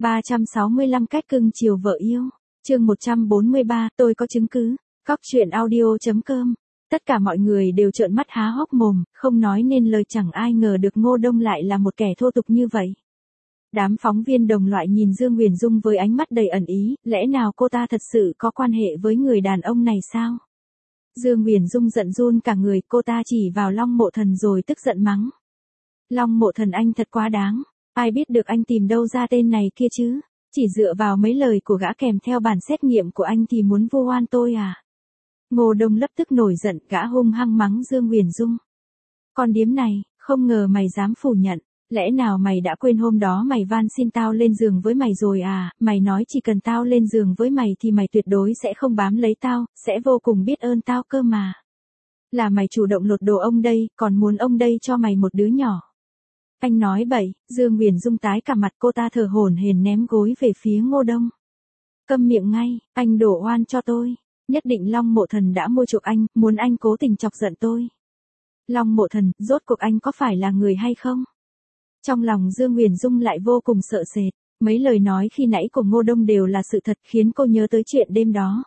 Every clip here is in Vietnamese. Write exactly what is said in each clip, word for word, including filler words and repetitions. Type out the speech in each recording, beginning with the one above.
ba trăm sáu mươi lăm cách cưng chiều vợ yêu. Chương một trăm bốn mươi ba, tôi có chứng cứ. Cóc truyện audio chấm com. Tất cả mọi người đều trợn mắt há hốc mồm, không nói nên lời, chẳng ai ngờ được Ngô Đông lại là một kẻ thô tục như vậy. Đám phóng viên đồng loại nhìn Dương Huyền Dung với ánh mắt đầy ẩn ý, lẽ nào cô ta thật sự có quan hệ với người đàn ông này sao? Dương Huyền Dung giận run cả người, cô ta chỉ vào Long Mộ Thần rồi tức giận mắng. Long Mộ Thần, anh thật quá đáng, ai biết được anh tìm đâu ra tên này kia chứ? Chỉ dựa vào mấy lời của gã kèm theo bản xét nghiệm của anh thì muốn vu oan tôi à? Ngô Đông lập tức nổi giận, gã hung hăng mắng Dương Huyền Dung. Con điếm này, không ngờ mày dám phủ nhận, lẽ nào mày đã quên hôm đó mày van xin tao lên giường với mày rồi à? Mày nói chỉ cần tao lên giường với mày thì mày tuyệt đối sẽ không bám lấy tao, sẽ vô cùng biết ơn tao cơ mà. Là mày chủ động lột đồ ông đây, còn muốn ông đây cho mày một đứa nhỏ. Anh nói bậy. Dương Huyền Dung tái cả mặt, cô ta thở hổn hển ném gối về phía Ngô Đông. Câm miệng ngay, anh đổ oan cho tôi. Nhất định Long Mộ Thần đã mua chuộc anh, muốn anh cố tình chọc giận tôi. Long Mộ Thần, rốt cuộc anh có phải là người hay không? Trong lòng Dương Huyền Dung lại vô cùng sợ sệt, mấy lời nói khi nãy của Ngô Đông đều là sự thật, khiến cô nhớ tới chuyện đêm đó.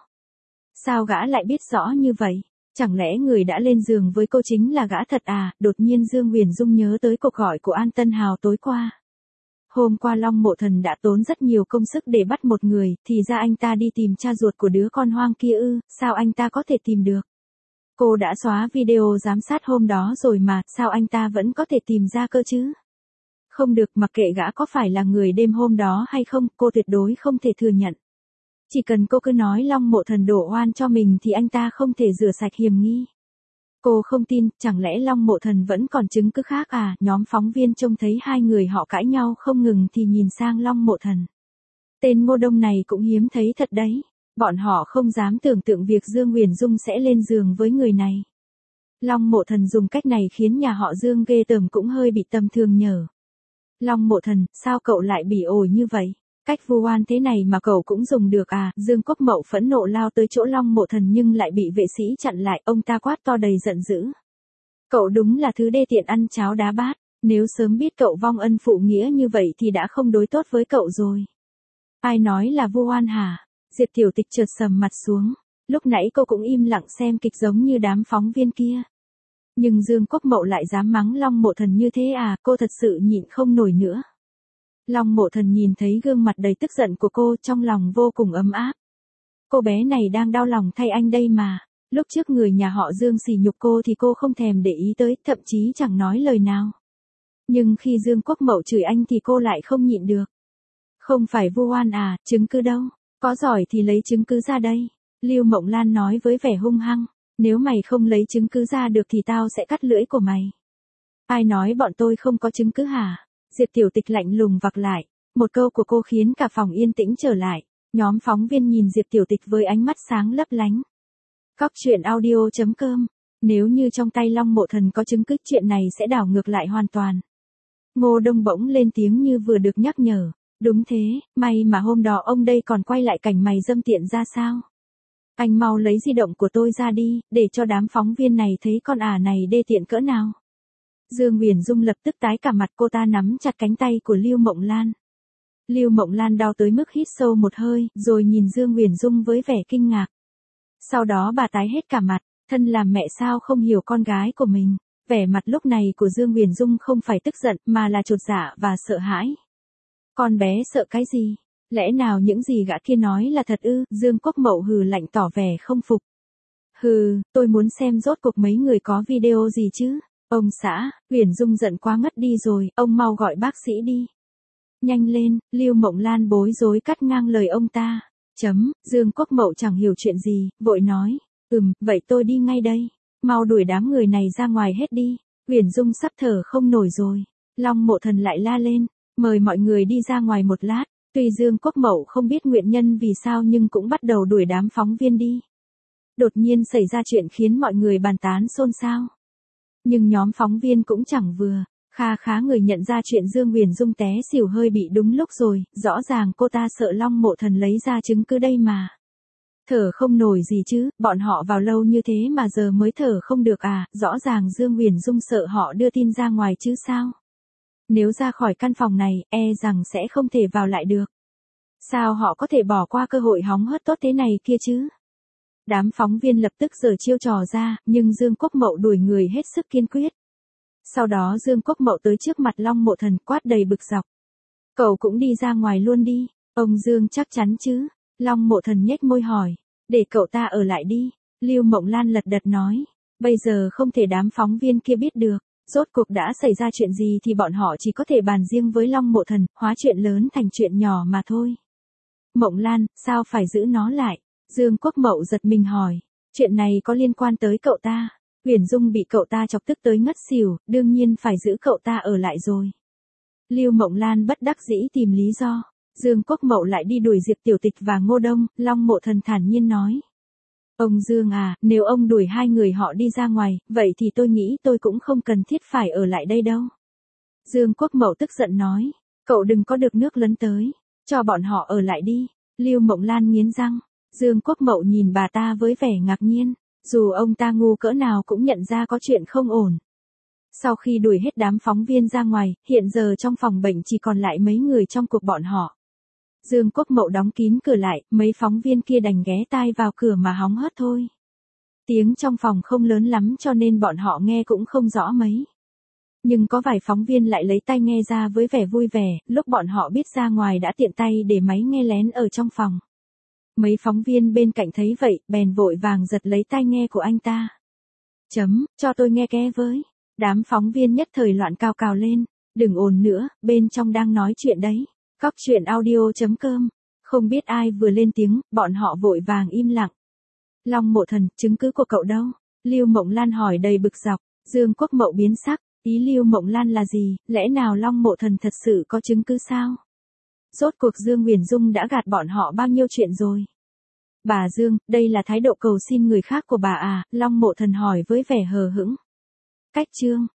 Sao gã lại biết rõ như vậy? Chẳng lẽ người đã lên giường với cô chính là gã thật à? Đột nhiên Dương Huyền Dung nhớ tới cuộc gọi của An Tân Hào tối qua. Hôm qua Long Mộ Thần đã tốn rất nhiều công sức để bắt một người, thì ra anh ta đi tìm cha ruột của đứa con hoang kia ư? Sao anh ta có thể tìm được? Cô đã xóa video giám sát hôm đó rồi mà, sao anh ta vẫn có thể tìm ra cơ chứ? Không được, mặc kệ gã có phải là người đêm hôm đó hay không, cô tuyệt đối không thể thừa nhận. Chỉ cần cô cứ nói Long Mộ Thần đổ oan cho mình thì anh ta không thể rửa sạch hiểm nghi. Cô không tin, chẳng lẽ Long Mộ Thần vẫn còn chứng cứ khác à? Nhóm phóng viên trông thấy hai người họ cãi nhau không ngừng thì nhìn sang Long Mộ Thần. Tên Ngô Đông này cũng hiếm thấy thật đấy. Bọn họ không dám tưởng tượng việc Dương Huyền Dung sẽ lên giường với người này. Long Mộ Thần dùng cách này khiến nhà họ Dương ghê tởm cũng hơi bị tầm thường nhở. Long Mộ Thần, sao cậu lại bỉ ổi như vậy? Cách vu oan thế này mà cậu cũng dùng được à? Dương Quốc Mậu phẫn nộ lao tới chỗ Long Mộ Thần nhưng lại bị vệ sĩ chặn lại, ông ta quát to đầy giận dữ. Cậu đúng là thứ đê tiện ăn cháo đá bát, nếu sớm biết cậu vong ân phụ nghĩa như vậy thì đã không đối tốt với cậu rồi. Ai nói là vu oan hả? Diệp Tiểu Tịch chợt sầm mặt xuống, lúc nãy cô cũng im lặng xem kịch giống như đám phóng viên kia. Nhưng Dương Quốc Mậu lại dám mắng Long Mộ Thần như thế à? Cô thật sự nhịn không nổi nữa. Long Mộ Thần nhìn thấy gương mặt đầy tức giận của cô, trong lòng vô cùng ấm áp. Cô bé này đang đau lòng thay anh đây mà. Lúc trước người nhà họ Dương sỉ nhục cô thì cô không thèm để ý tới, thậm chí chẳng nói lời nào. Nhưng khi Dương Quốc Mậu chửi anh thì cô lại không nhịn được. Không phải vu oan à? Chứng cứ đâu? Có giỏi thì lấy chứng cứ ra đây. Lưu Mộng Lan nói với vẻ hung hăng. Nếu mày không lấy chứng cứ ra được thì tao sẽ cắt lưỡi của mày. Ai nói bọn tôi không có chứng cứ hả? Diệp Tiểu Tịch lạnh lùng vặc lại. Một câu của cô khiến cả phòng yên tĩnh trở lại. Nhóm phóng viên nhìn Diệp Tiểu Tịch với ánh mắt sáng lấp lánh. Cóc truyện audio chấm com. Nếu như trong tay Long Mộ Thần có chứng cứ, chuyện này sẽ đảo ngược lại hoàn toàn. Ngô Đông bỗng lên tiếng như vừa được nhắc nhở. Đúng thế, may mà hôm đó ông đây còn quay lại cảnh mày dâm tiện ra sao. Anh mau lấy di động của tôi ra đi, để cho đám phóng viên này thấy con ả này đê tiện cỡ nào. Dương Huyền Dung lập tức tái cả mặt, cô ta nắm chặt cánh tay của Lưu Mộng Lan. Lưu Mộng Lan đau tới mức hít sâu một hơi, rồi nhìn Dương Huyền Dung với vẻ kinh ngạc. Sau đó bà tái hết cả mặt, thân làm mẹ sao không hiểu con gái của mình. Vẻ mặt lúc này của Dương Huyền Dung không phải tức giận mà là chột dạ và sợ hãi. Con bé sợ cái gì? Lẽ nào những gì gã kia nói là thật ư? Dương Quốc Mậu hừ lạnh tỏ vẻ không phục. Hừ, tôi muốn xem rốt cuộc mấy người có video gì chứ? Ông xã, Huyền Dung giận quá ngất đi rồi, ông mau gọi bác sĩ đi. Nhanh lên, Lưu Mộng Lan bối rối cắt ngang lời ông ta. Chấm, Dương Quốc Mậu chẳng hiểu chuyện gì, vội nói. Ừm, vậy tôi đi ngay đây. Mau đuổi đám người này ra ngoài hết đi. Huyền Dung sắp thở không nổi rồi. Long Mộ Thần lại la lên. Mời mọi người đi ra ngoài một lát. Tuy Dương Quốc Mậu không biết nguyên nhân vì sao nhưng cũng bắt đầu đuổi đám phóng viên đi. Đột nhiên xảy ra chuyện khiến mọi người bàn tán xôn xao. Nhưng nhóm phóng viên cũng chẳng vừa. Kha khá người nhận ra chuyện Dương Huyền Dung té xỉu hơi bị đúng lúc rồi. Rõ ràng cô ta sợ Long Mộ Thần lấy ra chứng cứ đây mà. Thở không nổi gì chứ, bọn họ vào lâu như thế mà giờ mới thở không được à? Rõ ràng Dương Huyền Dung sợ họ đưa tin ra ngoài chứ sao? Nếu ra khỏi căn phòng này, e rằng sẽ không thể vào lại được. Sao họ có thể bỏ qua cơ hội hóng hớt tốt thế này kia chứ? Đám phóng viên lập tức giở chiêu trò ra, nhưng Dương Quốc Mậu đuổi người hết sức kiên quyết. Sau đó Dương Quốc Mậu tới trước mặt Long Mộ Thần quát đầy bực dọc. Cậu cũng đi ra ngoài luôn đi, ông Dương chắc chắn chứ? Long Mộ Thần nhếch môi hỏi. Để cậu ta ở lại đi, Lưu Mộng Lan lật đật nói. Bây giờ không thể đám phóng viên kia biết được. Rốt cuộc đã xảy ra chuyện gì thì bọn họ chỉ có thể bàn riêng với Long Mộ Thần, hóa chuyện lớn thành chuyện nhỏ mà thôi. Mộng Lan, sao phải giữ nó lại? Dương Quốc Mậu giật mình hỏi. Chuyện này có liên quan tới cậu ta. Uyển Dung bị cậu ta chọc tức tới ngất xỉu, đương nhiên phải giữ cậu ta ở lại rồi. Lưu Mộng Lan bất đắc dĩ tìm lý do. Dương Quốc Mậu lại đi đuổi Diệp Tiểu Tịch và Ngô Đông, Long Mộ Thần thản nhiên nói. Ông Dương à, nếu ông đuổi hai người họ đi ra ngoài, vậy thì tôi nghĩ tôi cũng không cần thiết phải ở lại đây đâu. Dương Quốc Mậu tức giận nói. Cậu đừng có được nước lấn tới. Cho bọn họ ở lại đi. Lưu Mộng Lan nghiến răng. Dương Quốc Mậu nhìn bà ta với vẻ ngạc nhiên. Dù ông ta ngu cỡ nào cũng nhận ra có chuyện không ổn. Sau khi đuổi hết đám phóng viên ra ngoài, hiện giờ trong phòng bệnh chỉ còn lại mấy người trong cuộc bọn họ. Dương Quốc Mậu đóng kín cửa lại, mấy phóng viên kia đành ghé tai vào cửa mà hóng hớt thôi. Tiếng trong phòng không lớn lắm cho nên bọn họ nghe cũng không rõ mấy. Nhưng có vài phóng viên lại lấy tai nghe ra với vẻ vui vẻ, lúc bọn họ biết ra ngoài đã tiện tay để máy nghe lén ở trong phòng. Mấy phóng viên bên cạnh thấy vậy, bèn vội vàng giật lấy tai nghe của anh ta. Chấm, cho tôi nghe ke với. Đám phóng viên nhất thời loạn cào cào lên. Đừng ồn nữa, bên trong đang nói chuyện đấy. Cóc truyện audio chấm com. Không biết ai vừa lên tiếng, bọn họ vội vàng im lặng. Long Mộ Thần, chứng cứ của cậu đâu? Lưu Mộng Lan hỏi đầy bực dọc. Dương Quốc Mậu biến sắc. Ý Lưu Mộng Lan là gì? Lẽ nào Long Mộ Thần thật sự có chứng cứ sao? Rốt cuộc Dương Uyển Dung đã gạt bọn họ bao nhiêu chuyện rồi? Bà Dương, đây là thái độ cầu xin người khác của bà à? Long Mộ Thần hỏi với vẻ hờ hững. Cách chương.